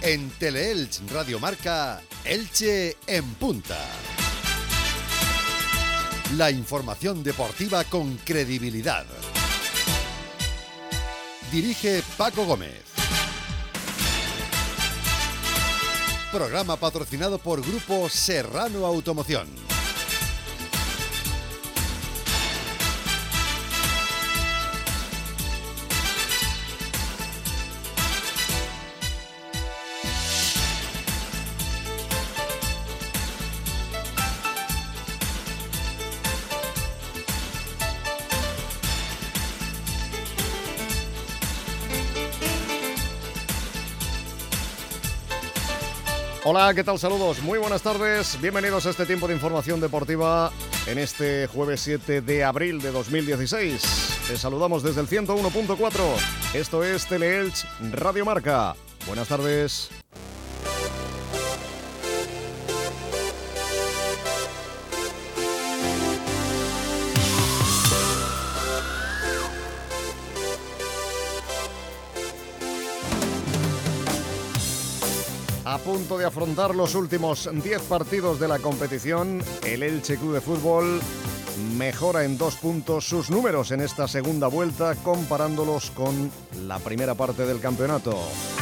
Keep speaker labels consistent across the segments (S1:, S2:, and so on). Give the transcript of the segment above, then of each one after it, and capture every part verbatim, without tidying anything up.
S1: En Teleelch Radio Marca, Elche en punta. La información deportiva con credibilidad. Dirige Paco Gómez. Programa patrocinado por Grupo Serrano Automoción.
S2: Hola, ¿qué tal? Saludos, muy buenas tardes, bienvenidos a este tiempo de información deportiva en este jueves siete de abril de dos mil dieciséis. Les saludamos desde el ciento uno punto cuatro, esto es Teleelch Radio Marca. Buenas tardes. A punto de afrontar los últimos diez partidos de la competición, el Elche Club de Fútbol mejora en dos puntos sus números en esta segunda vuelta comparándolos con la primera parte del campeonato.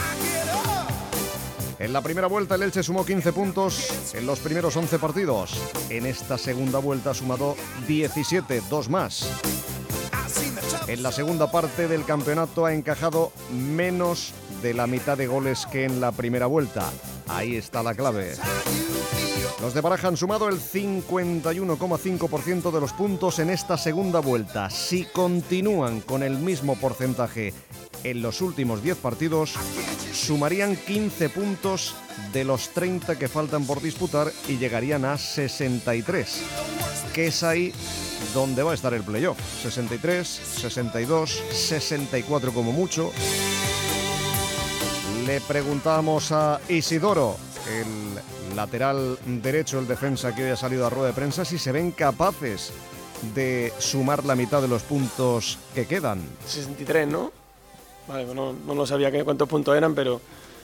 S2: En la primera vuelta el Elche sumó quince puntos en los primeros once partidos. En esta segunda vuelta ha sumado diecisiete, dos más. En la segunda parte del campeonato ha encajado menos de la mitad de goles que en la primera vuelta. Ahí está la clave. Los de Baraja han sumado el cincuenta y uno coma cinco por ciento de los puntos en esta segunda vuelta. Si continúan con el mismo porcentaje en los últimos diez partidos, sumarían quince puntos de los treinta que faltan por disputar y llegarían a sesenta y tres, que es ahí donde va a estar el playoff. sesenta y tres, sesenta y dos, sesenta y cuatro como mucho. Le preguntamos a Isidoro, el lateral derecho, el defensa que hoy ha salido a rueda de prensa, si se ven capaces de sumar la mitad de los puntos que quedan.
S3: sesenta y tres, ¿no? Vale, pues no, no lo sabía que cuántos puntos eran, pero...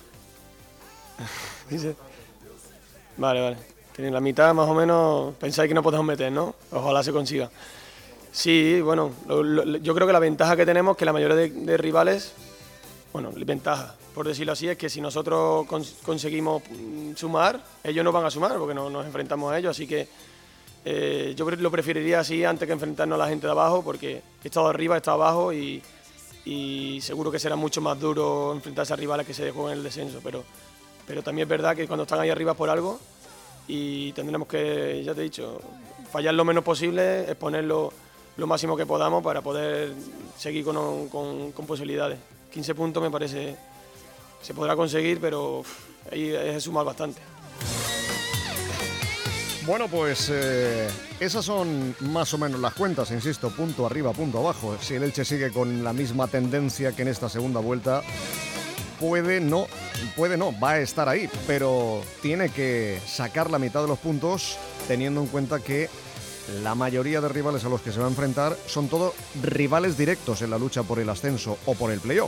S3: Vale, vale. Tienen la mitad más o menos, pensáis que no podemos meter, ¿no? Ojalá se consiga. Sí, bueno, lo, lo, yo creo que la ventaja que tenemos, que la mayoría de, de rivales, bueno, ventaja, por decirlo así, es que si nosotros cons conseguimos sumar, ellos no van a sumar porque no nos enfrentamos a ellos, así que eh, yo lo preferiría así antes que enfrentarnos a la gente de abajo, porque he estado arriba, he estado abajo y, y seguro que será mucho más duro enfrentarse a rivales que se juegan el descenso, pero, pero también es verdad que cuando están ahí arriba es por algo y tendremos que, ya te he dicho, fallar lo menos posible, exponerlo lo máximo que podamos para poder seguir con, con, con posibilidades. quince puntos me parece, se podrá conseguir, pero uf, ahí es sumar bastante.
S2: Bueno, pues eh, esas son más o menos las cuentas, insisto, punto arriba, punto abajo. Si el Elche sigue con la misma tendencia que en esta segunda vuelta, puede no, puede no, va a estar ahí, pero tiene que sacar la mitad de los puntos teniendo en cuenta que la mayoría de rivales a los que se va a enfrentar son todos rivales directos en la lucha por el ascenso o por el playoff.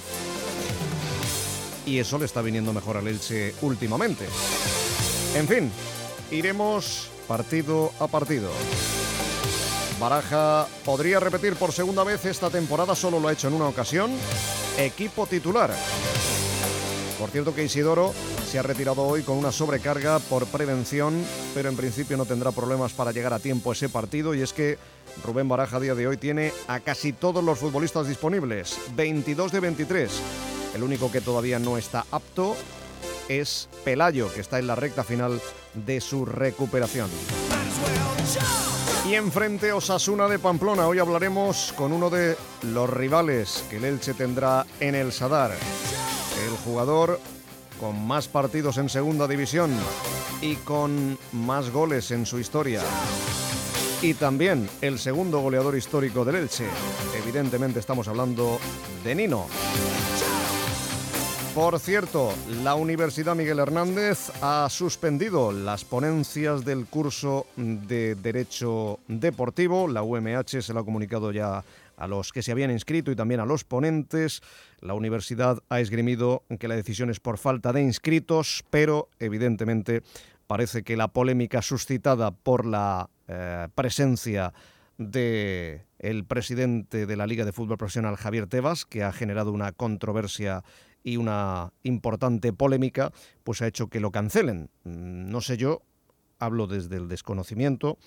S2: Y eso le está viniendo mejor al Elche últimamente. En fin, iremos partido a partido. Baraja podría repetir por segunda vez esta temporada, solo lo ha hecho en una ocasión. Equipo titular. Por cierto que Isidoro se ha retirado hoy con una sobrecarga por prevención, pero en principio no tendrá problemas para llegar a tiempo a ese partido, y es que Rubén Baraja a día de hoy tiene a casi todos los futbolistas disponibles, veintidós de veintitrés. El único que todavía no está apto es Pelayo, que está en la recta final de su recuperación. Y enfrente Osasuna de Pamplona. Hoy hablaremos con uno de los rivales que el Elche tendrá en el Sadar. El jugador con más partidos en segunda división y con más goles en su historia. Y también el segundo goleador histórico del Elche. Evidentemente estamos hablando de Nino. Por cierto, la Universidad Miguel Hernández ha suspendido las ponencias del curso de Derecho Deportivo. La U M H se lo ha comunicado ya a los que se habían inscrito y también a los ponentes. La universidad ha esgrimido que la decisión es por falta de inscritos, pero evidentemente parece que la polémica suscitada por la eh, presencia del presidente de la Liga de Fútbol Profesional, Javier Tebas, que ha generado una controversia y una importante polémica, pues ha hecho que lo cancelen. No sé yo, hablo desde el desconocimiento,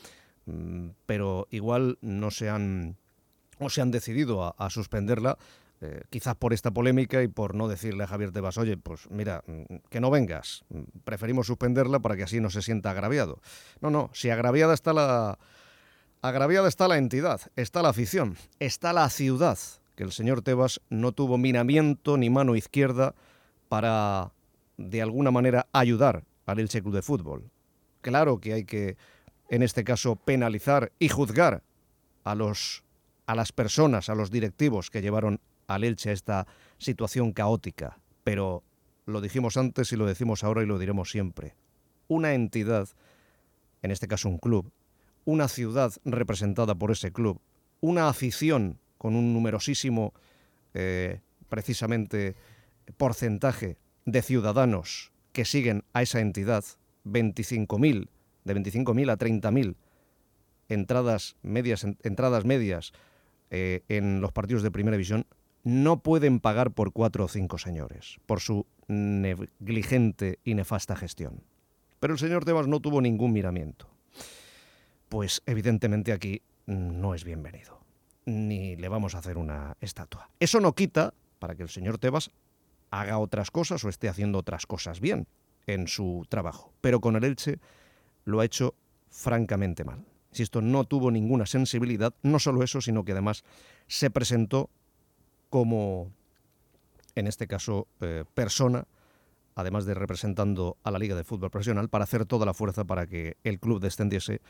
S2: pero igual no se han, o se han decidido a, a suspenderla, eh, quizás por esta polémica y por no decirle a Javier Tebas, oye, pues mira, que no vengas, preferimos suspenderla para que así no se sienta agraviado. No, no, si agraviada está la... Agraviada está la entidad, está la afición, está la ciudad, que el señor Tebas no tuvo miramiento ni mano izquierda para, de alguna manera, ayudar al Elche Club de Fútbol. Claro que hay que, en este caso, penalizar y juzgar a, los, a las personas, a los directivos que llevaron al Elche a esta situación caótica. Pero lo dijimos antes y lo decimos ahora y lo diremos siempre. Una entidad, en este caso un club, una ciudad representada por ese club, una afición con un numerosísimo, eh, precisamente, porcentaje de ciudadanos que siguen a esa entidad, veinticinco mil, de veinticinco mil a treinta mil entradas medias, entradas medias eh, en los partidos de Primera División, no pueden pagar por cuatro o cinco señores, por su negligente y nefasta gestión. Pero el señor Tebas no tuvo ningún miramiento. Pues evidentemente aquí no es bienvenido, ni le vamos a hacer una estatua. Eso no quita para que el señor Tebas haga otras cosas o esté haciendo otras cosas bien en su trabajo, pero con el Elche lo ha hecho francamente mal. Insisto, no tuvo ninguna sensibilidad, no solo eso, sino que además se presentó como, en este caso, eh, persona, además de representando a la Liga de Fútbol Profesional, para hacer toda la fuerza para que el club descendiese,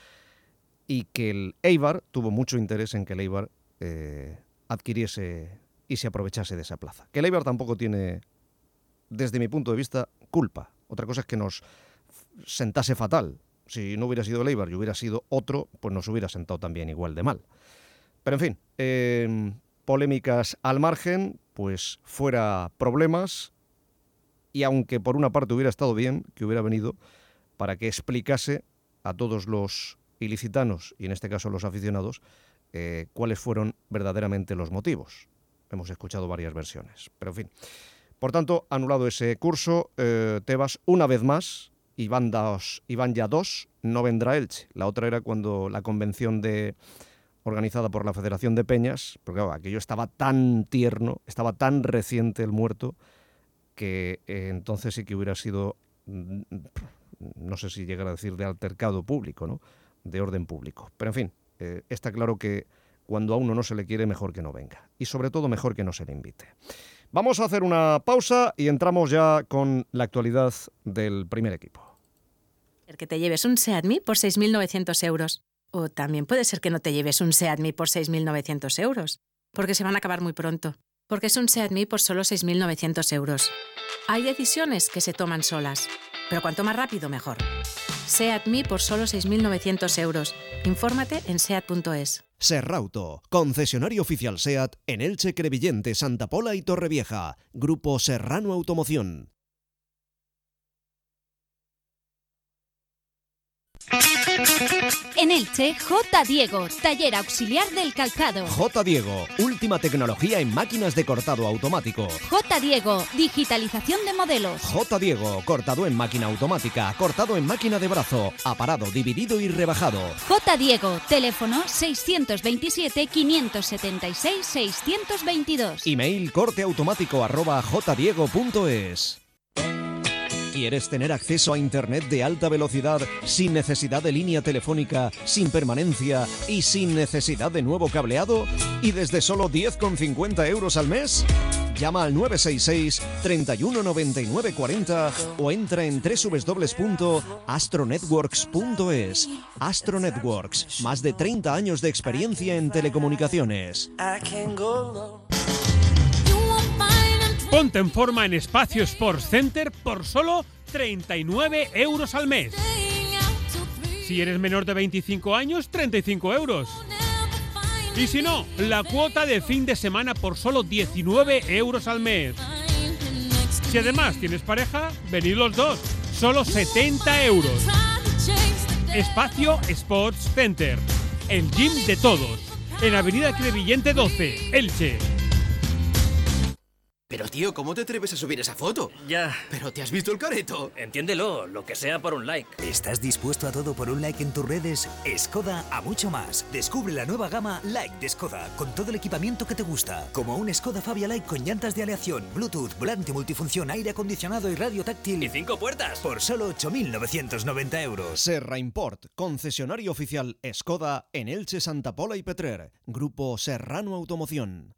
S2: y que el Eibar tuvo mucho interés en que el Eibar eh, adquiriese y se aprovechase de esa plaza. Que el Eibar tampoco tiene, desde mi punto de vista, culpa. Otra cosa es que nos sentase fatal. Si no hubiera sido el Eibar y hubiera sido otro, pues nos hubiera sentado también igual de mal. Pero en fin, eh, polémicas al margen, pues fuera problemas, y aunque por una parte hubiera estado bien que hubiera venido para que explicase a todos los ilicitanos, y en este caso los aficionados, eh, cuáles fueron verdaderamente los motivos. Hemos escuchado varias versiones, pero en fin. Por tanto, anulado ese curso, eh, Tebas una vez más, y van, dos, y van ya dos, no vendrá Elche. La otra era cuando la convención de, organizada por la Federación de Peñas, porque claro, aquello estaba tan tierno, estaba tan reciente el muerto, que eh, entonces sí que hubiera sido, no sé si llegar a decir de altercado público, ¿no?, de orden público. Pero en fin, eh, está claro que cuando a uno no se le quiere, mejor que no venga. Y sobre todo, mejor que no se le invite. Vamos a hacer una pausa y entramos ya con la actualidad del primer equipo.
S4: Que te lleves un SEAT Mii por seis mil novecientos euros. O también puede ser que no te lleves un SEAT Mii por seis mil novecientos euros. Porque se van a acabar muy pronto. Porque es un SEAT Mii por solo seis mil novecientos euros. Hay decisiones que se toman solas. Pero cuanto más rápido, mejor. SEAT Mii por solo seis mil novecientos euros. Infórmate en seat punto es.
S1: Serrauto, concesionario oficial SEAT en Elche, Crevillente, Santa Pola y Torrevieja. Grupo Serrano Automoción.
S5: En Elche, J. Diego, taller auxiliar del calzado.
S1: J. Diego, última tecnología en máquinas de cortado automático.
S5: J. Diego, digitalización de modelos.
S1: J. Diego, cortado en máquina automática, cortado en máquina de brazo, aparado, dividido y rebajado.
S5: J. Diego, teléfono seiscientos veintisiete, quinientos setenta y seis, seiscientos veintidós.
S1: Email corteautomático arroba jdiego punto es. ¿Quieres tener acceso a Internet de alta velocidad sin necesidad de línea telefónica, sin permanencia y sin necesidad de nuevo cableado? ¿Y desde solo diez con cincuenta euros al mes? Llama al nueve seis seis, treinta y uno, noventa y nueve, cuarenta o entra en doble u doble u doble u punto astronetworks punto es. Astro Networks, más de treinta años de experiencia en telecomunicaciones.
S6: Ponte en forma en Espacio Sports Center por solo treinta y nueve euros al mes. Si eres menor de veinticinco años, treinta y cinco euros. Y si no, la cuota de fin de semana por solo diecinueve euros al mes. Si además tienes pareja, venid los dos, solo setenta euros. Espacio Sports Center, el gym de todos, en Avenida Crevillente doce, Elche.
S7: Pero tío, ¿cómo te atreves a subir esa foto?
S8: Ya.
S7: ¿Pero te has visto el careto?
S8: Entiéndelo, lo que sea por un like.
S9: ¿Estás dispuesto a todo por un like en tus redes? Skoda a mucho más. Descubre la nueva gama Like de Skoda, con todo el equipamiento que te gusta. Como un Skoda Fabia Like con llantas de aleación, Bluetooth, volante multifunción, aire acondicionado y radio táctil.
S8: ¿Y cinco puertas?
S9: Por solo ocho mil novecientos noventa euros.
S1: Serra Import, concesionario oficial Skoda en Elche, Santa Pola y Petrer. Grupo Serrano Automoción.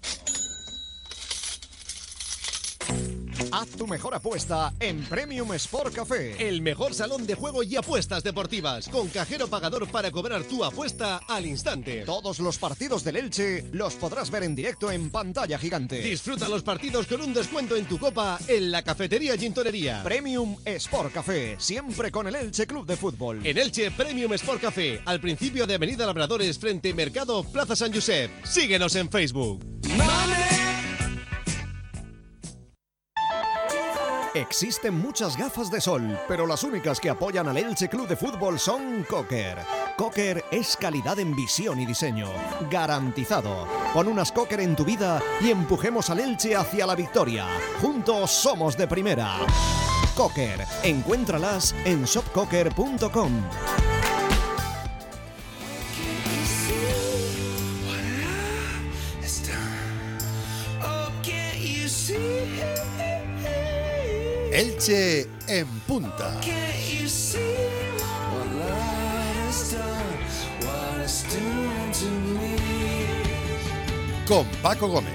S2: Haz tu mejor apuesta en Premium Sport Café.
S10: El mejor salón de juego y apuestas deportivas, con cajero pagador para cobrar tu apuesta al instante.
S2: Todos los partidos del Elche los podrás ver en directo en pantalla gigante.
S10: Disfruta los partidos con un descuento en tu copa en la cafetería Gintonería.
S2: Premium Sport Café, siempre con el Elche Club de Fútbol.
S10: En Elche, Premium Sport Café, al principio de Avenida Labradores, frente Mercado Plaza San Josep. Síguenos en Facebook.
S2: Existen muchas gafas de sol, pero las únicas que apoyan al Elche Club de Fútbol son Cocker. Cocker es calidad en visión y diseño, garantizado. Pon unas Cocker en tu vida y empujemos al Elche hacia la victoria. Juntos somos de primera. Cocker, encuéntralas en shop cocker punto com.
S11: Elche en punta. Con Paco Gómez.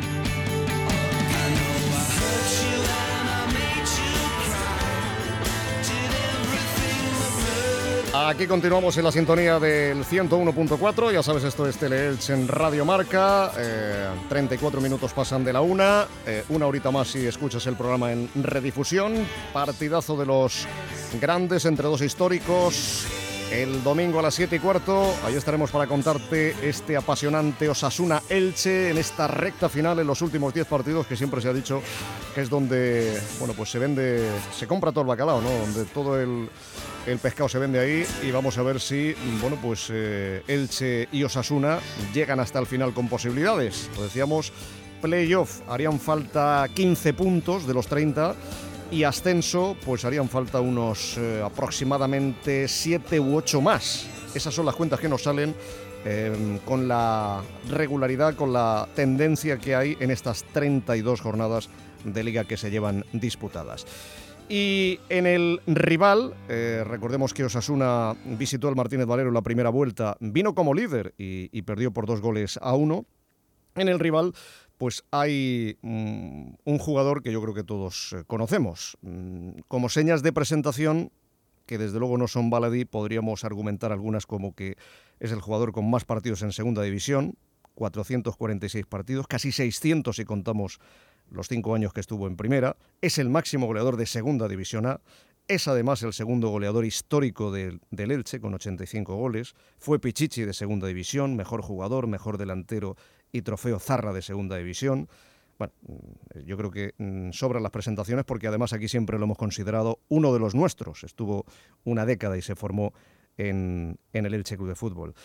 S2: Aquí continuamos en la sintonía del ciento uno punto cuatro, ya sabes, esto es Tele-Elche en Radio Marca, eh, treinta y cuatro minutos pasan de la una, eh, una horita más si escuchas el programa en redifusión, partidazo de los grandes entre dos históricos, el domingo a las siete y cuarto, ahí estaremos para contarte este apasionante Osasuna-Elche en esta recta final en los últimos diez partidos, que siempre se ha dicho que es donde, bueno, pues se vende, se compra todo el bacalao, ¿no? Donde todo el... El pescado se vende ahí y vamos a ver si, bueno, pues eh, Elche y Osasuna llegan hasta el final con posibilidades. Lo decíamos, playoff, harían falta quince puntos de los treinta y ascenso, pues harían falta unos eh, aproximadamente siete u ocho más. Esas son las cuentas que nos salen eh, con la regularidad, con la tendencia que hay en estas treinta y dos jornadas de liga que se llevan disputadas. Y en el rival, eh, recordemos que Osasuna visitó el Martínez Valero en la primera vuelta, vino como líder y, y perdió por dos goles a uno. En el rival, pues hay mm, un jugador que yo creo que todos eh, conocemos. Mm, como señas de presentación, que desde luego no son baladí, podríamos argumentar algunas como que es el jugador con más partidos en segunda división, cuatrocientos cuarenta y seis partidos, casi seiscientos si contamos los cinco años que estuvo en primera, es el máximo goleador de segunda división A, es además el segundo goleador histórico del, del Elche con ochenta y cinco goles, fue Pichichi de segunda división, mejor jugador, mejor delantero y trofeo Zarra de segunda división. Bueno, yo creo que mmm, sobran las presentaciones porque además aquí siempre lo hemos considerado uno de los nuestros, estuvo una década y se formó en, en el Elche Club de Fútbol.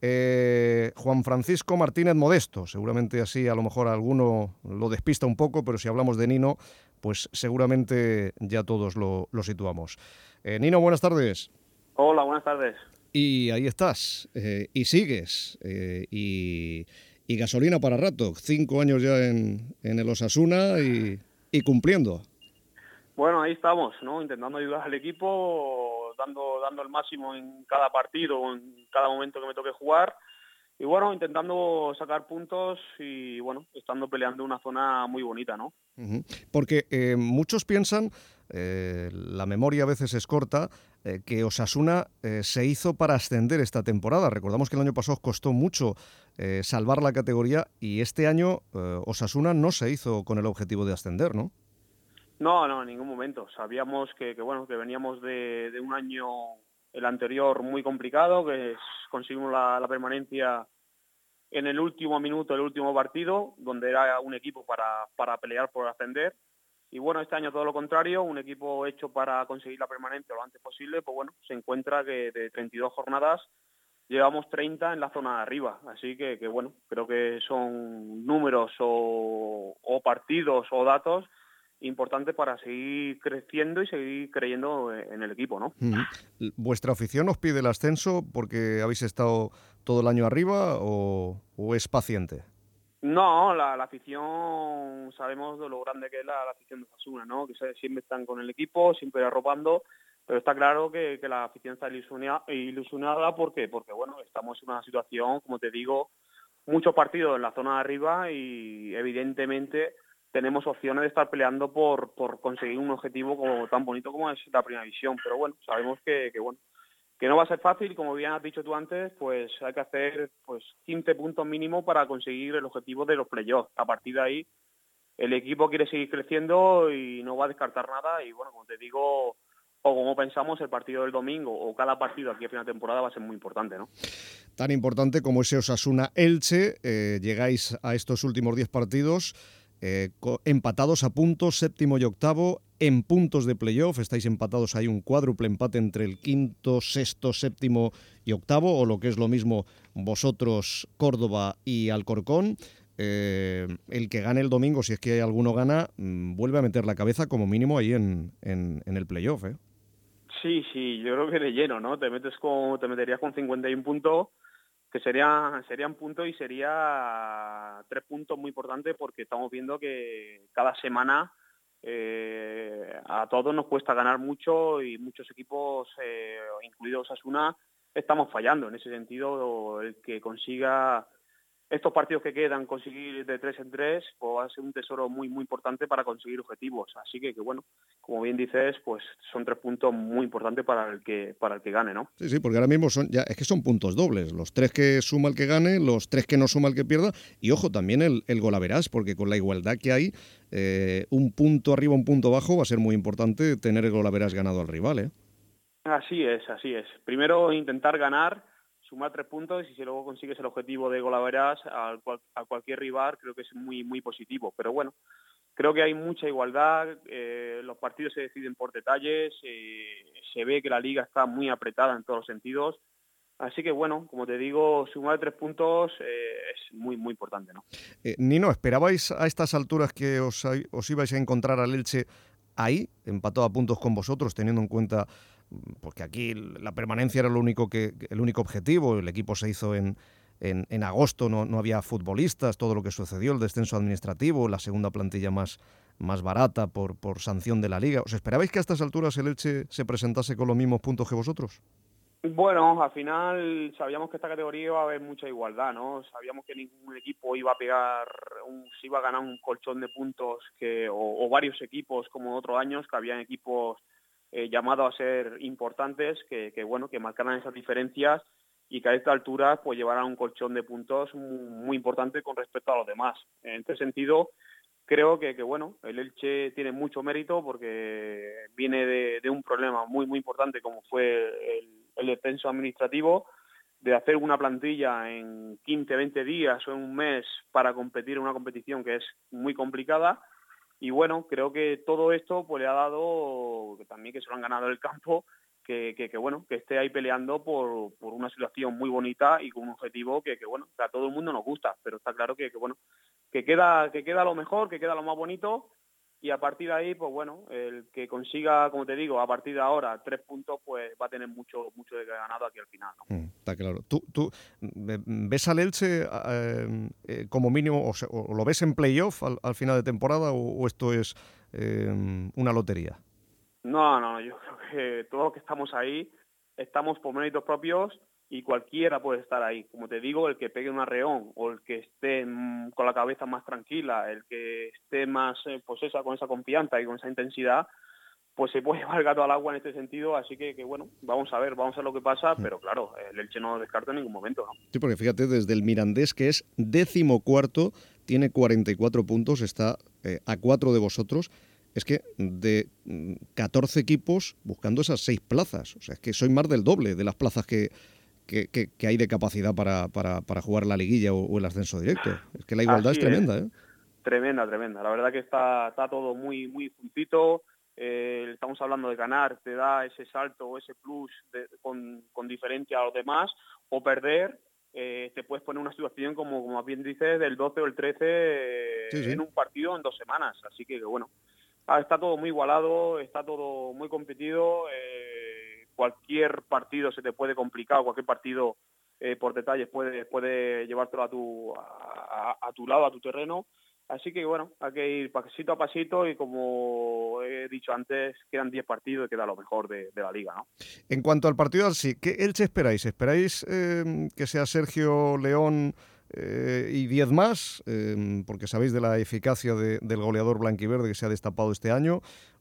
S2: Eh, Juan Francisco Martínez Modesto, seguramente así a lo mejor a alguno lo despista un poco, pero si hablamos de Nino, pues seguramente ya todos lo, lo situamos. Eh, Nino, buenas tardes.
S12: Hola, buenas tardes.
S2: Y ahí estás, eh, y sigues, eh, y, y gasolina para rato, cinco años ya en, en el Osasuna y, y cumpliendo.
S12: Bueno, ahí estamos, ¿no? Intentando ayudar al equipo, dando dando el máximo en cada partido, en cada momento que me toque jugar. Y bueno, intentando sacar puntos y bueno, estando peleando una zona muy bonita, ¿no?
S2: Uh-huh. Porque eh, muchos piensan, eh, la memoria a veces es corta, eh, que Osasuna eh, se hizo para ascender esta temporada. Recordamos que el año pasado costó mucho eh, salvar la categoría y este año eh, Osasuna no se hizo con el objetivo de ascender, ¿no?
S12: No, no, en ningún momento. Sabíamos que, que bueno, que veníamos de, de un año, el anterior, muy complicado, que conseguimos la, la permanencia en el último minuto, el último partido, donde era un equipo para, para pelear por ascender. Y bueno, este año todo lo contrario, un equipo hecho para conseguir la permanencia lo antes posible, pues bueno, se encuentra que de treinta y dos jornadas llevamos treinta en la zona de arriba. Así que, que bueno, creo que son números o, o partidos o datos importantes para seguir creciendo y seguir creyendo en el equipo, ¿no?
S2: Mm. ¿Vuestra afición os pide el ascenso porque habéis estado todo el año arriba o, o es paciente?
S12: No, la, la afición, sabemos de lo grande que es la, la afición de Osasuna, ¿no? Que siempre están con el equipo, siempre arropando, pero está claro que, que la afición está ilusionada, ilusionada ¿por qué? Porque, bueno, estamos en una situación, como te digo, muchos partidos en la zona de arriba y evidentemente tenemos opciones de estar peleando por, por conseguir un objetivo como, tan bonito como es la primera división, pero bueno, sabemos que, que bueno, que no va a ser fácil, como bien has dicho tú antes, pues hay que hacer pues quince puntos mínimo para conseguir el objetivo de los playoffs. A partir de ahí, el equipo quiere seguir creciendo y no va a descartar nada. Y bueno, como te digo, o como pensamos, el partido del domingo o cada partido aquí a final de temporada va a ser muy importante, ¿no?
S2: Tan importante como ese Osasuna-Elche, eh, llegáis a estos últimos diez partidos eh, empatados a puntos, séptimo y octavo, en puntos de playoff, estáis empatados, hay un cuádruple empate entre el quinto, sexto, séptimo y octavo, o lo que es lo mismo vosotros, Córdoba y Alcorcón. Eh, el que gane el domingo, si es que alguno gana, mmm, vuelve a meter la cabeza como mínimo ahí en, en, en el playoff, ¿eh?
S12: Sí, sí, yo creo que de lleno, ¿no? Te metes con, te meterías con cincuenta y un puntos, que sería, serían puntos y sería tres puntos muy importantes porque estamos viendo que cada semana eh, a todos nos cuesta ganar mucho y muchos equipos, eh, incluidos Osasuna, estamos fallando. En ese sentido, el que consiga estos partidos que quedan, conseguir de tres en tres, pues va a ser un tesoro muy muy importante para conseguir objetivos. Así que, que bueno, como bien dices, pues son tres puntos muy importantes para el que para el que gane, ¿no?
S2: Sí, sí, porque ahora mismo son ya es que son puntos dobles. Los tres que suma el que gane, los tres que no suma el que pierda. Y ojo, también el, el golaverás, porque con la igualdad que hay, eh, un punto arriba, un punto abajo, va a ser muy importante tener el golaverás ganado al rival, ¿eh?
S12: Así es, así es. Primero intentar ganar, sumar tres puntos y si luego consigues el objetivo de golaverás a, cual, a cualquier rival, creo que es muy muy positivo. Pero bueno, creo que hay mucha igualdad, eh, los partidos se deciden por detalles, eh, se ve que la liga está muy apretada en todos los sentidos. Así que bueno, como te digo, sumar tres puntos eh, es muy muy importante, ¿no?
S2: Eh, Nino, ¿esperabais a estas alturas que os, os ibais a encontrar al Elche ahí, empatado a puntos con vosotros, teniendo en cuenta porque aquí la permanencia era lo único que el único objetivo, el equipo se hizo en, en, en agosto, no, no había futbolistas, todo lo que sucedió, el descenso administrativo, la segunda plantilla más, más barata por, por sanción de la Liga? ¿Os esperabais que a estas alturas el Elche se presentase con los mismos puntos que vosotros?
S12: Bueno, al final sabíamos que esta categoría iba a haber mucha igualdad, ¿no? Sabíamos que ningún equipo iba a pegar, un, se iba a ganar un colchón de puntos que o, o varios equipos como otros años, que habían equipos Eh, llamados a ser importantes, que, que bueno, que marcaran esas diferencias y que a esta altura pues llevaran un colchón de puntos muy, muy importante con respecto a los demás. En este sentido, creo que, que bueno, el Elche tiene mucho mérito porque viene de, de un problema muy muy importante como fue el, el descenso administrativo, de hacer una plantilla en quince, veinte días o en un mes para competir en una competición que es muy complicada. Y bueno, creo que todo esto pues le ha dado, que también que se lo han ganado en el campo, que, que, que bueno, que esté ahí peleando por, por una situación muy bonita y con un objetivo que, que bueno, que a todo el mundo nos gusta, pero está claro que, que bueno, que queda, que queda lo mejor, que queda lo más bonito, y a partir de ahí, pues bueno, el que consiga, como te digo, a partir de ahora tres puntos, pues va a tener mucho mucho de ganado aquí al final, ¿no?
S2: Mm, está claro. ¿Tú, tú ves al Elche eh, eh, como mínimo, o, sea, o lo ves en playoff al, al final de temporada, o, o esto es eh, una lotería?
S12: No, no, yo creo que todos los que estamos ahí estamos por méritos propios y cualquiera puede estar ahí. Como te digo, el que pegue un arreón o el que esté mmm, con la cabeza más tranquila, el que esté más eh, pues esa, con esa confianza y con esa intensidad, pues se puede llevar el gato al agua en este sentido. Así que, que bueno, vamos a ver, vamos a ver lo que pasa, pero claro, el Elche no lo descarta en ningún momento, ¿no?
S2: Sí, porque fíjate, desde el Mirandés, que es decimocuarto, tiene cuarenta y cuatro puntos, está eh, a cuatro de vosotros. Es que de catorce equipos buscando esas seis plazas, o sea, es que soy más del doble de las plazas que que, que, que hay de capacidad para, para, para jugar la liguilla o, o el ascenso directo. Es que la igualdad Así es tremenda, ¿eh?
S12: Tremenda, tremenda. La verdad que está, está todo muy, muy juntito. Eh, estamos hablando de ganar, te da ese salto o ese plus de, con, con diferencia a los demás, o perder, eh, te puedes poner una situación como, como bien dices, del doce o el trece eh, sí, sí. en un partido en dos semanas. Así que, bueno, está todo muy igualado, está todo muy competido. Eh, cualquier partido se te puede complicar, cualquier partido eh, por detalles puede, puede llevártelo a tu, a, a tu lado, a tu terreno. Así que, bueno, hay que ir pasito a pasito y, como he dicho antes, quedan diez partidos y queda lo mejor de, de la Liga, ¿no?
S2: En cuanto al partido al sí, ¿qué Elche esperáis? ¿Esperáis eh, que sea Sergio León eh, y diez más? Eh, porque sabéis de la eficacia de, del goleador blanquiverde que se ha destapado este año,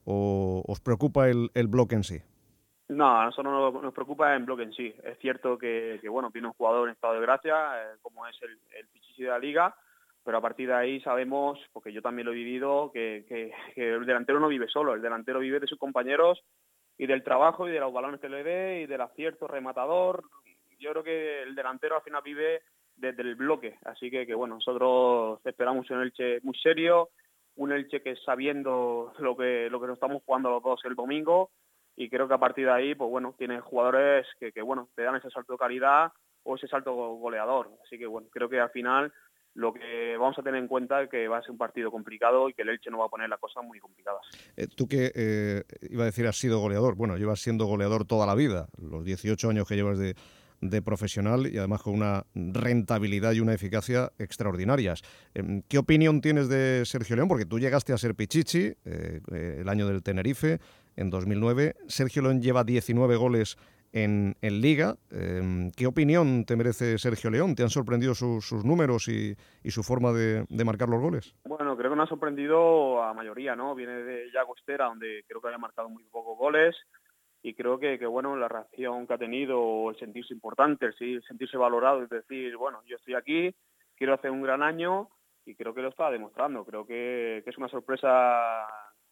S2: ¿o os preocupa el, el bloque en sí?
S12: No, a nosotros no nos preocupa el bloque en sí. Es cierto que, que bueno, tiene un jugador en estado de gracia, eh, como es el, el Pichichi de la Liga, pero a partir de ahí sabemos, porque yo también lo he vivido, que, que, que el delantero no vive solo, el delantero vive de sus compañeros y del trabajo y de los balones que le dé y del acierto rematador. Yo creo que el delantero al final vive desde el bloque, así que, que bueno, nosotros esperamos un Elche muy serio, un Elche que sabiendo lo que lo que nos estamos jugando los dos el domingo, y creo que a partir de ahí, pues bueno, tiene jugadores que, que bueno, te dan ese salto de calidad o ese salto goleador, así que bueno, creo que al final lo que vamos a tener en cuenta es que va a ser un partido complicado y que el Elche no va a poner las cosas muy complicadas.
S2: Eh, tú que, eh, iba a decir, has sido goleador. Bueno, llevas siendo goleador toda la vida, los dieciocho años que llevas de, de profesional, y además con una rentabilidad y una eficacia extraordinarias. Eh, ¿Qué opinión tienes de Sergio León? Porque tú llegaste a ser Pichichi eh, el año del Tenerife, en dos mil nueve. Sergio León lleva diecinueve goles En, en Liga. Eh, ¿Qué opinión te merece Sergio León? ¿Te han sorprendido su, sus números y, y su forma de, de marcar los goles?
S12: Bueno, creo que nos ha sorprendido a mayoría, ¿no? Viene de Llago Estera, donde creo que había marcado muy pocos goles, y creo que, que bueno, la reacción que ha tenido, el sentirse importante, el sentirse valorado, es decir, bueno, yo estoy aquí, quiero hacer un gran año, y creo que lo está demostrando. Creo que, que es una sorpresa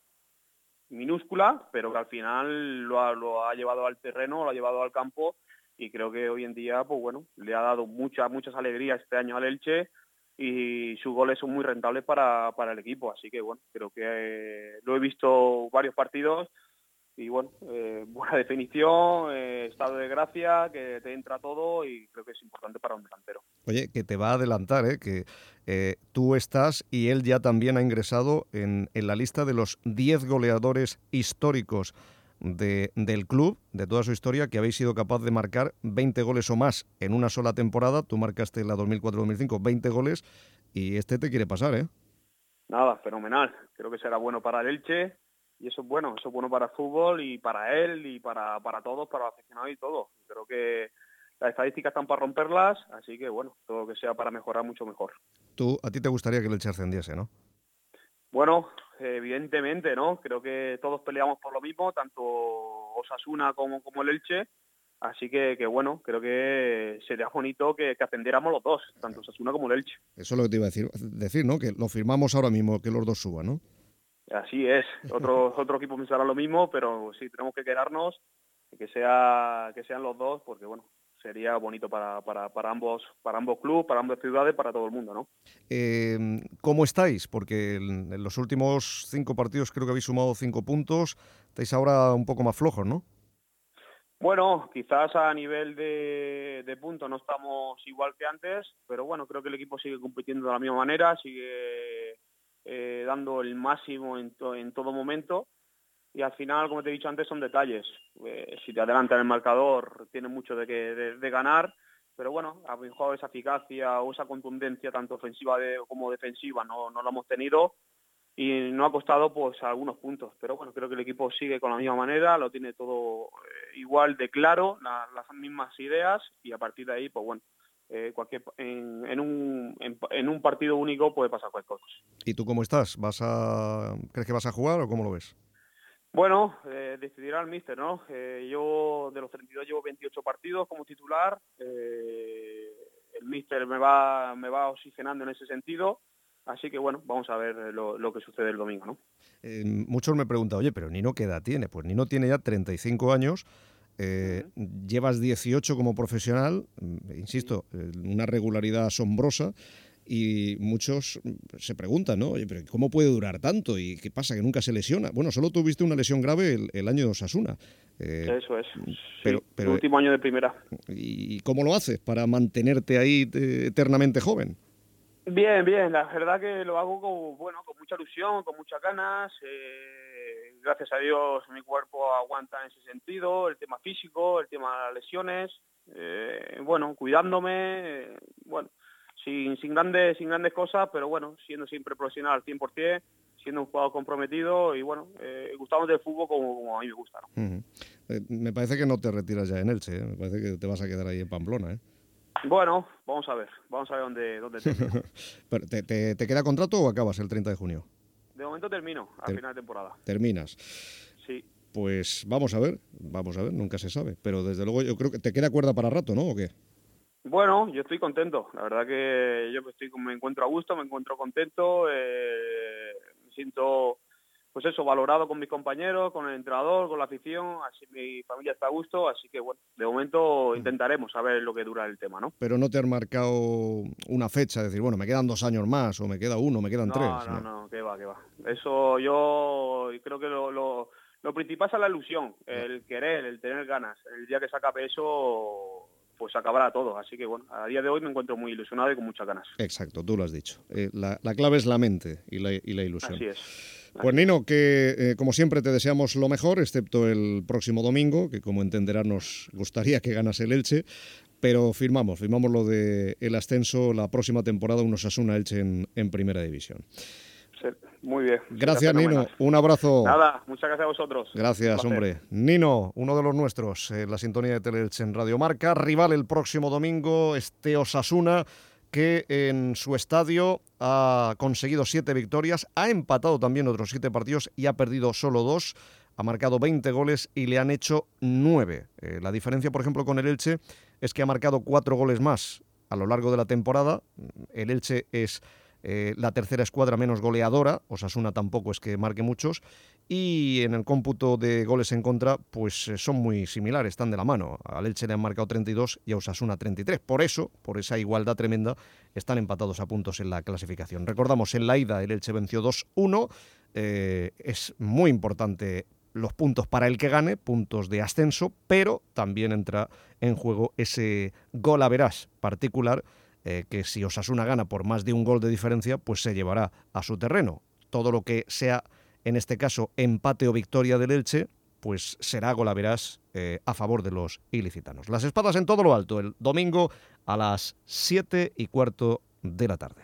S12: minúscula, pero que al final lo ha, lo ha llevado al terreno, lo ha llevado al campo, y creo que hoy en día, pues bueno, le ha dado muchas muchas alegrías este año al Elche, y sus goles son muy rentables para, para el equipo. Así que bueno, creo que eh, lo he visto varios partidos y bueno, eh, buena definición, eh, estado de gracia, que te entra todo, y creo que es importante para un delantero.
S2: Oye, que te va a adelantar, ¿eh? que eh, tú estás y él ya también ha ingresado en, en la lista de los diez goleadores históricos de, del club, de toda su historia, que habéis sido capaz de marcar veinte goles o más en una sola temporada. Tú marcaste en la dos mil cuatro dos mil cinco veinte goles, y este te quiere pasar, ¿eh?
S12: Nada, fenomenal. Creo que será bueno para el Elche. Y eso es bueno, eso es bueno para el fútbol y para él y para, para todos, para los aficionados y todo. Creo que las estadísticas están para romperlas, así que bueno, todo lo que sea para mejorar, mucho mejor.
S2: Tú, a ti te gustaría que el Elche ascendiese, ¿no?
S12: Bueno, evidentemente, ¿no? Creo que todos peleamos por lo mismo, tanto Osasuna como, como el Elche. Así que, que bueno, creo que sería bonito que, que ascendiéramos los dos, tanto Osasuna como el Elche.
S2: Eso es lo que te iba a decir, decir, ¿no? Que lo firmamos ahora mismo, que los dos suban, ¿no?
S12: Así es, otro otro equipo pensará lo mismo, pero sí, tenemos que quedarnos, que sea que sean los dos, porque bueno, sería bonito para, para, para ambos para ambos clubes, para ambas ciudades, para todo el mundo, ¿no?
S2: Eh, ¿Cómo estáis? Porque en, en los últimos cinco partidos creo que habéis sumado cinco puntos, estáis ahora un poco más flojos, ¿no?
S12: Bueno, quizás a nivel de, de puntos no estamos igual que antes, pero bueno, creo que el equipo sigue compitiendo de la misma manera, sigue Eh, dando el máximo en, to, en todo momento, y al final, como te he dicho antes, son detalles. Eh, si te adelantan el marcador, tiene mucho de, que, de, de ganar, pero bueno, ha jugado esa eficacia o esa contundencia tanto ofensiva de, como defensiva, no, no lo hemos tenido, y no ha costado pues algunos puntos, pero bueno, creo que el equipo sigue con la misma manera, lo tiene todo eh, igual de claro, la, las mismas ideas, y a partir de ahí, pues bueno, Eh, cualquier en, en un en, en un partido único puede pasar cualquier cosa.
S2: ¿Y tú cómo estás? ¿Vas a crees que vas a jugar o cómo lo ves?
S12: Bueno, eh, decidirá el míster, ¿no? Eh, yo de los treinta y dos llevo veintiocho partidos como titular. Eh, el míster me va me va oxigenando en ese sentido. Así que bueno, vamos a ver lo, lo que sucede el domingo, ¿no?
S2: Eh, muchos me preguntan, oye, pero Nino, ¿qué edad tiene? Pues Nino tiene ya treinta y cinco años. Eh, llevas dieciocho como profesional, insisto, una regularidad asombrosa. Y muchos se preguntan, ¿no? Oye, pero ¿cómo puede durar tanto? ¿Y qué pasa? ¿Que nunca se lesiona? Bueno, solo tuviste una lesión grave el, el año de Osasuna.
S12: Eh, Eso es.
S2: Pero,
S12: sí,
S2: pero,
S12: el último año de primera.
S2: ¿Y cómo lo haces para mantenerte ahí eh, eternamente joven?
S12: Bien, bien. La verdad que lo hago con, bueno, con mucha ilusión, con muchas ganas. Eh, gracias a Dios mi cuerpo aguanta en ese sentido. El tema físico, el tema de las lesiones. Eh, bueno, cuidándome. Eh, bueno. Sin, sin grandes sin grandes cosas, pero bueno, siendo siempre profesional al cien por ciento, siendo un jugador comprometido y bueno, eh, gustamos del fútbol como, como a mí me gusta, ¿no?
S2: Uh-huh. eh, me parece que no te retiras ya en Elche, ¿eh? Me parece que te vas a quedar ahí en Pamplona, ¿eh?
S12: Bueno, vamos a ver, vamos a ver dónde, dónde termino.
S2: Pero, ¿te, te, ¿Te queda contrato o acabas el treinta de junio?
S12: De momento termino, a Ter- final de temporada.
S2: ¿Terminas?
S12: Sí.
S2: Pues vamos a ver, vamos a ver, nunca se sabe, pero desde luego yo creo que te queda cuerda para rato, ¿no? ¿O qué?
S12: Bueno, yo estoy contento. La verdad que yo estoy, me encuentro a gusto, me encuentro contento. Eh, me siento, pues eso, valorado con mis compañeros, con el entrenador, con la afición. Así mi familia está a gusto. Así que, bueno, de momento intentaremos saber lo que dura el tema, ¿no?
S2: Pero no te has marcado una fecha, decir, bueno, me quedan dos años más, o me queda uno, me quedan
S12: no,
S2: tres.
S12: No, no, no, que va, que va. Eso yo creo que lo, lo, lo principal es la ilusión, el querer, el tener ganas. El día que se acabe eso, pues acabará todo. Así que bueno, a día de hoy me encuentro muy ilusionado y con muchas ganas.
S2: Exacto, tú lo has dicho. Eh, la, la clave es la mente y la, y la ilusión.
S12: Así es. Así
S2: pues Nino, que eh, como siempre te deseamos lo mejor, excepto el próximo domingo, que como entenderás nos gustaría que ganase el Elche, pero firmamos, firmamos lo de el ascenso la próxima temporada, un Osasuna Elche en, en Primera División.
S12: Muy bien.
S2: Gracias, Nino. Un abrazo.
S12: Nada, muchas gracias a vosotros.
S2: Gracias, hombre. Nino, uno de los nuestros, en la sintonía de Teleelche en Radio Marca. Rival el próximo domingo, este Osasuna, que en su estadio ha conseguido siete victorias, ha empatado también otros siete partidos y ha perdido solo dos. Ha marcado veinte goles y le han hecho nueve. Eh, la diferencia, por ejemplo, con el Elche es que ha marcado cuatro goles más a lo largo de la temporada. El Elche es Eh, la tercera escuadra menos goleadora, Osasuna tampoco es que marque muchos, y en el cómputo de goles en contra pues eh, son muy similares, están de la mano. Al Elche le han marcado treinta y dos y a Osasuna treinta y tres. Por eso, por esa igualdad tremenda, están empatados a puntos en la clasificación. Recordamos, en la ida el Elche venció dos uno, eh, es muy importante los puntos para el que gane, puntos de ascenso, pero también entra en juego ese gol a verás particular, Eh, que si Osasuna gana por más de un gol de diferencia, pues se llevará a su terreno. Todo lo que sea, en este caso, empate o victoria del Elche, pues será golaverás eh, a favor de los ilicitanos. Las espadas en todo lo alto, el domingo a las siete y cuarto de la tarde.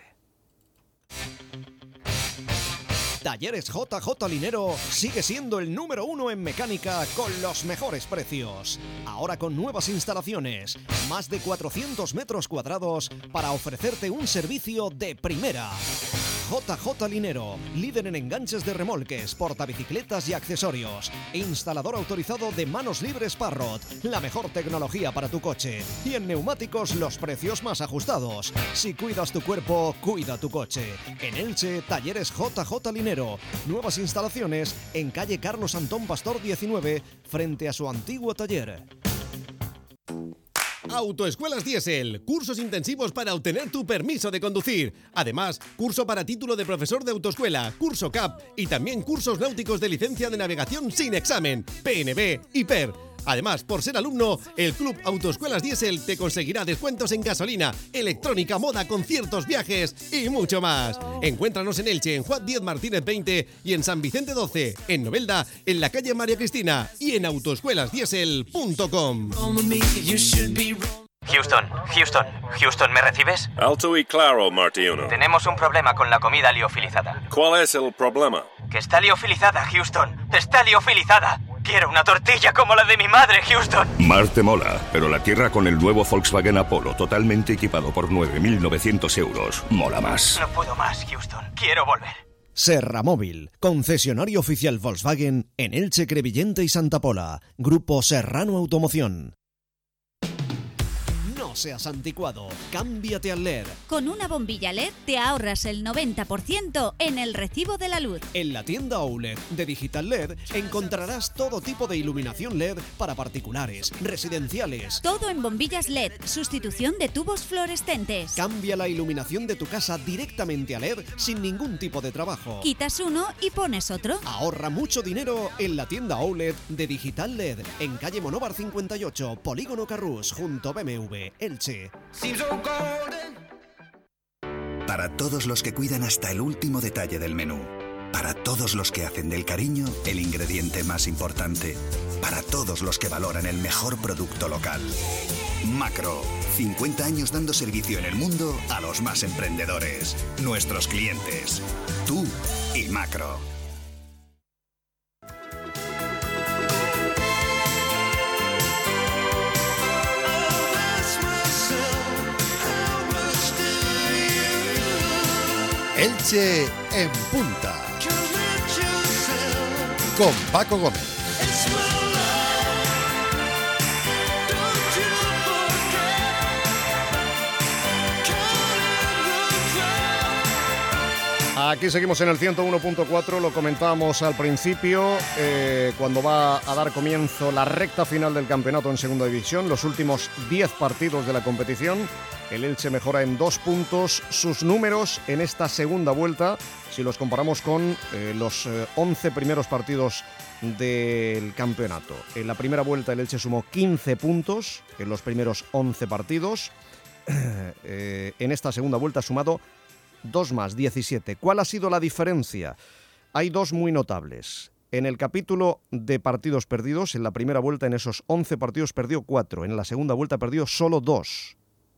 S1: Talleres J J Linero sigue siendo el número uno en mecánica con los mejores precios. Ahora con nuevas instalaciones, más de cuatrocientos metros cuadrados para ofrecerte un servicio de primera. J J Linero, líder en enganches de remolques, portabicicletas y accesorios. Instalador autorizado de manos libres Parrot, la mejor tecnología para tu coche. Y en neumáticos los precios más ajustados. Si cuidas tu cuerpo, cuida tu coche. En Elche, Talleres J J Linero. Nuevas instalaciones en calle Carlos Antón Pastor diecinueve, frente a su antiguo taller.
S10: Autoescuelas Diesel, cursos intensivos para obtener tu permiso de conducir. Además, curso para título de profesor de autoescuela, curso C A P y también cursos náuticos de licencia de navegación sin examen, P N B y P E R. Además, por ser alumno, el Club Autoescuelas Diesel te conseguirá descuentos en gasolina, electrónica, moda, conciertos, viajes y mucho más. Encuéntranos en Elche, en Juan Díez Martínez veinte y en San Vicente doce, en Novelda, en la calle María Cristina y en autoescuelas diesel punto com.
S13: Houston, Houston, Houston, ¿me recibes?
S14: Alto y claro, Marty uno.
S13: Tenemos un problema con la comida liofilizada.
S14: ¿Cuál es el problema?
S13: Que está liofilizada, Houston. Está liofilizada. Quiero una tortilla como la de mi madre, Houston.
S15: Marte mola, pero la tierra con el nuevo Volkswagen Apollo, totalmente equipado por nueve mil novecientos euros, mola más.
S13: No puedo más, Houston. Quiero volver.
S1: Serra Móvil, concesionario oficial Volkswagen en Elche, Crevillente y Santa Pola. Grupo Serrano Automoción. seas anticuado, cámbiate al L E D.
S5: Con una bombilla L E D te ahorras el noventa por ciento en el recibo de la luz.
S1: En la tienda Outlet de Digital L E D encontrarás todo tipo de iluminación L E D para particulares, residenciales.
S5: Todo en bombillas L E D, sustitución de tubos fluorescentes.
S1: Cambia la iluminación de tu casa directamente a L E D sin ningún tipo de trabajo.
S5: Quitas uno y pones otro.
S1: Ahorra mucho dinero en la tienda Outlet de Digital L E D en calle Monóvar cincuenta y ocho, Polígono Carrús, junto a B M W, Elche.
S16: Para todos los que cuidan hasta el último detalle del menú. Para todos los que hacen del cariño el ingrediente más importante. Para todos los que valoran el mejor producto local. Macro. cincuenta años dando servicio en el mundo a los más emprendedores. Nuestros clientes. Tú y Macro.
S11: Elche en punta. Con Paco Gómez.
S2: Aquí seguimos en el ciento uno punto cuatro, lo comentábamos al principio, eh, cuando va a dar comienzo la recta final del campeonato en segunda división, los últimos diez partidos de la competición. El Elche mejora en dos puntos sus números en esta segunda vuelta, si los comparamos con eh, los eh, once primeros partidos del campeonato. En la primera vuelta el Elche sumó quince puntos en los primeros once partidos. Eh, en esta segunda vuelta ha sumado dos más, diecisiete. ¿Cuál ha sido la diferencia? Hay dos muy notables. En el capítulo de partidos perdidos, en la primera vuelta en esos once partidos perdió cuatro, en la segunda vuelta perdió solo dos.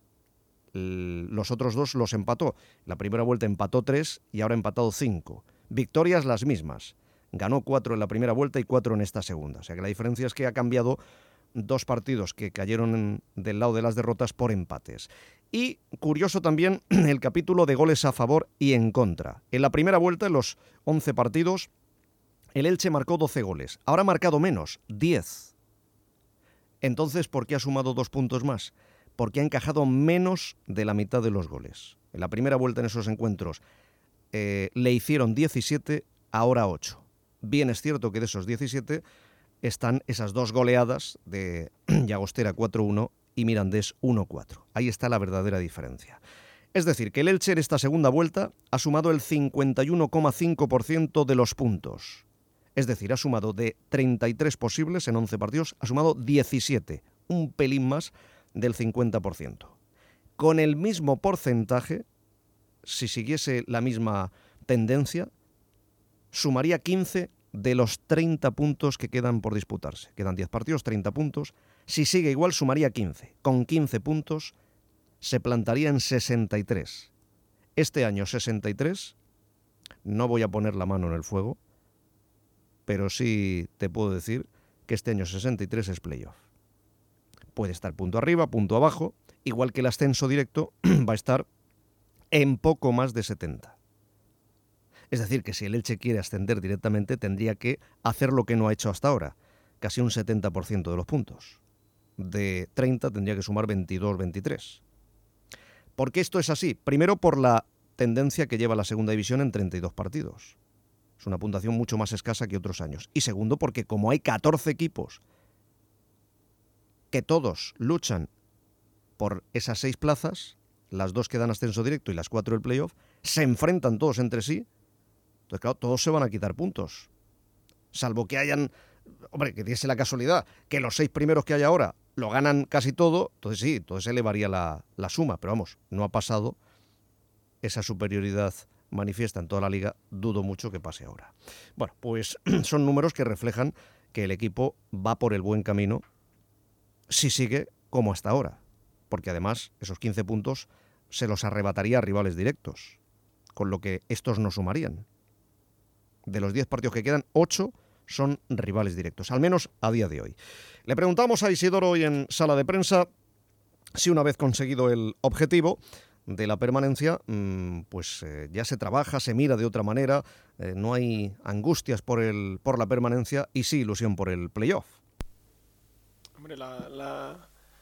S2: Los otros dos los empató. La primera vuelta empató tres y ahora ha empatado cinco. Victorias las mismas. Ganó cuatro en la primera vuelta y cuatro en esta segunda. O sea que la diferencia es que ha cambiado dos partidos que cayeron en, del lado de las derrotas por empates. Y curioso también el capítulo de goles a favor y en contra. En la primera vuelta, en los once partidos, el Elche marcó doce goles. Ahora ha marcado menos, diez. Entonces, ¿por qué ha sumado dos puntos más? Porque ha encajado menos de la mitad de los goles. En la primera vuelta en esos encuentros eh, le hicieron diecisiete, ahora ocho. Bien es cierto que de esos diecisiete están esas dos goleadas de Llagostera cuatro uno y Mirandés uno cuatro. Ahí está la verdadera diferencia. Es decir, que el Elche en esta segunda vuelta ha sumado el cincuenta y uno coma cinco por ciento de los puntos. Es decir, ha sumado de treinta y tres posibles en once partidos, ha sumado diecisiete, un pelín más del cincuenta por ciento. Con el mismo porcentaje, si siguiese la misma tendencia, sumaría quince de los treinta puntos que quedan por disputarse. Quedan diez partidos, treinta puntos. Si sigue igual, sumaría quince. Con quince puntos se plantaría en sesenta y tres. Este año sesenta y tres, no voy a poner la mano en el fuego, pero sí te puedo decir que este año sesenta y tres es playoff. Puede estar punto arriba, punto abajo, igual que el ascenso directo va a estar en poco más de setenta. Es decir, que si el Elche quiere ascender directamente, tendría que hacer lo que no ha hecho hasta ahora, casi un setenta por ciento de los puntos. De treinta tendría que sumar veintidós, veintitrés. ¿Por qué esto es así? Primero, por la tendencia que lleva la segunda división en treinta y dos partidos. Es una puntuación mucho más escasa que otros años. Y segundo, porque como hay catorce equipos que todos luchan por esas seis plazas, las dos que dan ascenso directo y las cuatro del playoff, se enfrentan todos entre sí. Entonces, claro, todos se van a quitar puntos. Salvo que hayan, hombre, que diese la casualidad que los seis primeros que hay ahora lo ganan casi todo, entonces sí, entonces se elevaría la, la suma. Pero vamos, no ha pasado esa superioridad manifiesta en toda la liga, dudo mucho que pase ahora. Bueno, pues son números que reflejan que el equipo va por el buen camino si sigue como hasta ahora. Porque además esos quince puntos se los arrebataría a rivales directos, con lo que estos no sumarían. De los diez partidos que quedan, ocho son rivales directos, al menos a día de hoy. Le preguntamos a Isidoro hoy en sala de prensa si una vez conseguido el objetivo de la permanencia, pues eh, ya se trabaja, se mira de otra manera, eh, no hay angustias por, el, por la permanencia y sí ilusión por el playoff.
S3: Hombre, la, la,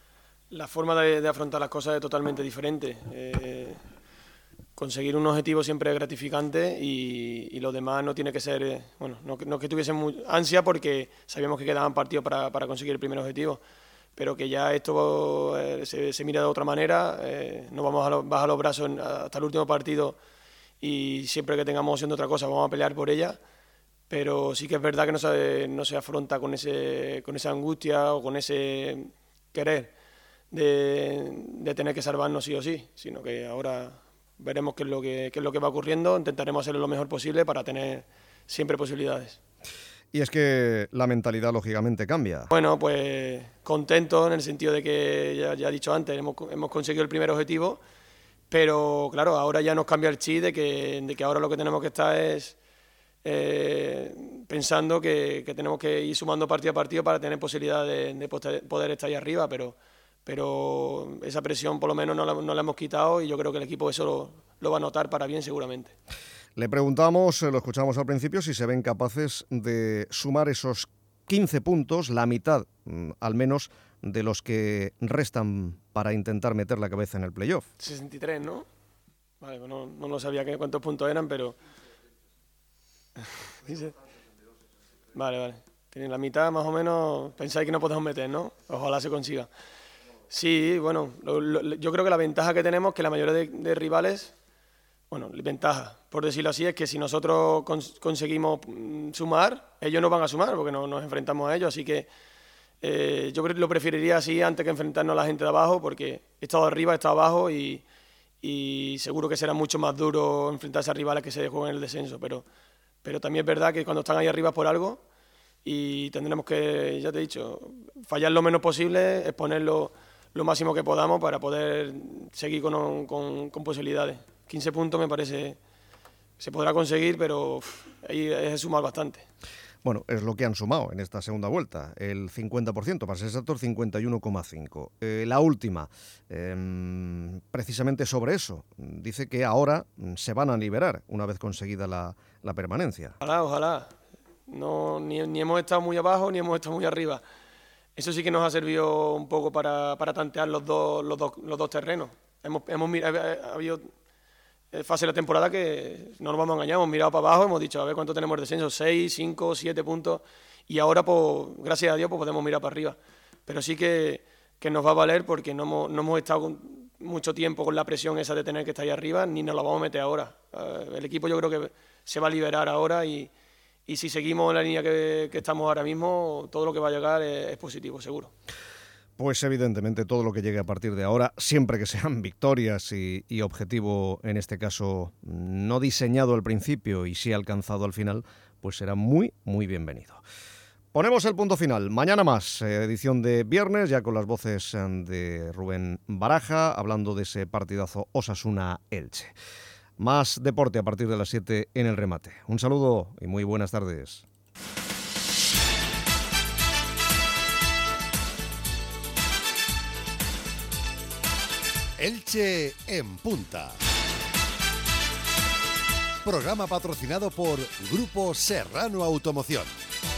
S3: la forma de, de afrontar las cosas es totalmente diferente. Eh, conseguir un objetivo siempre es gratificante y, y lo demás no tiene que ser, eh, bueno, no, no que tuviesen muy ansia porque sabíamos que quedaban partidos para, para conseguir el primer objetivo, pero que ya esto eh, se, se mira de otra manera, eh, no vamos a lo, bajar los brazos en, hasta el último partido y siempre que tengamos opción de otra cosa vamos a pelear por ella, pero sí que es verdad que no se, no se afronta con, ese, con esa angustia o con ese querer de, de tener que salvarnos sí o sí, sino que ahora veremos qué es lo que, qué es lo que va ocurriendo, intentaremos hacerlo lo mejor posible para tener siempre posibilidades.
S2: Y es que la mentalidad lógicamente cambia.
S3: Bueno, pues contento en el sentido de que, ya, ya he dicho antes, hemos, hemos conseguido el primer objetivo, pero claro, ahora ya nos cambia el chip de que, de que ahora lo que tenemos que estar es eh, pensando que, que tenemos que ir sumando partido a partido para tener posibilidad de, de poder estar ahí arriba, pero, pero esa presión por lo menos no la, no la hemos quitado y yo creo que el equipo eso lo, lo va a notar para bien seguramente.
S2: Le preguntamos, lo escuchamos al principio, si se ven capaces de sumar esos quince puntos, la mitad al menos de los que restan para intentar meter la cabeza en el playoff.
S3: sesenta y tres, ¿no? Vale, pues no, no lo sabía que cuántos puntos eran, pero... Vale, vale. Tienen la mitad más o menos, pensáis que no podemos meter, ¿no? Ojalá se consiga. Sí, bueno, lo, lo, yo creo que la ventaja que tenemos es que la mayoría de, de rivales... Bueno, ventaja, por decirlo así, es que si nosotros cons conseguimos sumar, ellos no van a sumar porque no nos enfrentamos a ellos, así que eh, yo lo preferiría así antes que enfrentarnos a la gente de abajo, porque he estado arriba, he estado abajo y, y seguro que será mucho más duro enfrentarse a rivales que se juegan en el descenso, pero, pero también es verdad que cuando están ahí arriba es por algo y tendremos que, ya te he dicho, fallar lo menos posible, exponerlo lo máximo que podamos para poder seguir con, con, con posibilidades. quince puntos me parece, se podrá conseguir, pero uf, ahí es sumar bastante.
S2: Bueno, es lo que han sumado en esta segunda vuelta, el cincuenta por ciento, para ser exacto, el cincuenta y uno coma cinco. Eh, la última, eh, precisamente sobre eso, dice que ahora se van a liberar una vez conseguida la, la permanencia.
S3: Ojalá, ojalá. No, ni, ni hemos estado muy abajo ni hemos estado muy arriba. Eso sí que nos ha servido un poco para, para tantear los dos, los dos, los dos terrenos. Hemos, hemos mirado, ha habido fase de la temporada que no nos vamos a engañar, hemos mirado para abajo, hemos dicho a ver cuánto tenemos de descenso, seis, cinco, siete puntos, y ahora, pues, gracias a Dios, pues podemos mirar para arriba. Pero sí que, que nos va a valer porque no hemos, no hemos estado con mucho tiempo con la presión esa de tener que estar ahí arriba, ni nos la vamos a meter ahora. Uh, el equipo yo creo que se va a liberar ahora y, y si seguimos en la línea que, que estamos ahora mismo, todo lo que va a llegar es, es positivo, seguro.
S2: Pues evidentemente todo lo que llegue a partir de ahora, siempre que sean victorias y, y objetivo, en este caso, no diseñado al principio y sí alcanzado al final, pues será muy, muy bienvenido. Ponemos el punto final. Mañana más, edición de viernes, ya con las voces de Rubén Baraja, hablando de ese partidazo Osasuna-Elche. Más deporte a partir de las siete en el remate. Un saludo y muy buenas tardes.
S11: Elche en Punta. Programa patrocinado por Grupo Serrano Automoción.